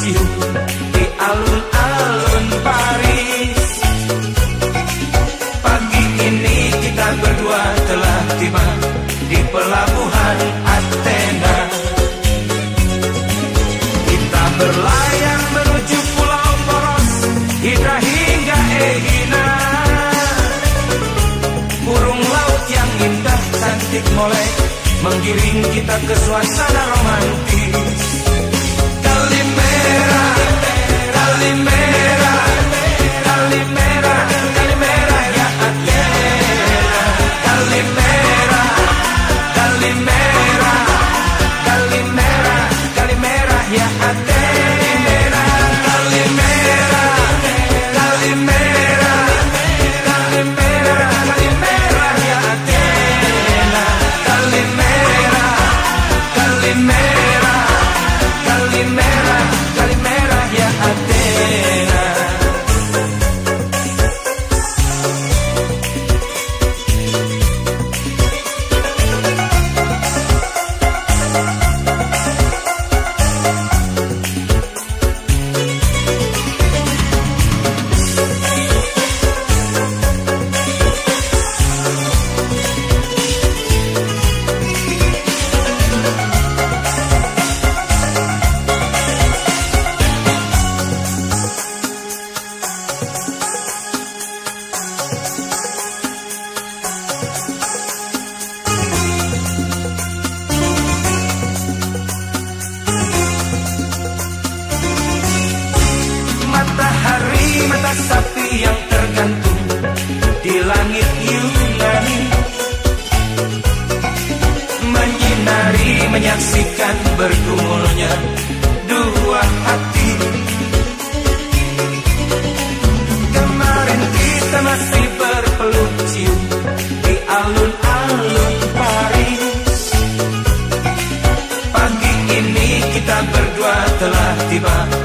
bercium di alun-alun Paris. Pagi ini kita berdua telah tiba di pelabuhan Athena. Kita berlayar menuju Pulau Poros, Hidra hingga Egina. Burung laut yang indah cantik molek menggiring kita ke suasana romantis. Calimera, Calimera, Calimera, Calimera ya Athena. Calimera, Calimera, Calimera, Calimera ya Athena. Calimera, Calimera, Calimera, Calimera ya Athena. Calimera, Calimera, Calimera, Calimera ya Athena. Matahari, mata sapi yang tergantung di langit Yunani, menyinari, menyaksikan bergumulnya dua hati. Kemarin kita masih berpeluk cium di alun-alun Paris. Pagi ini kita berdua telah tiba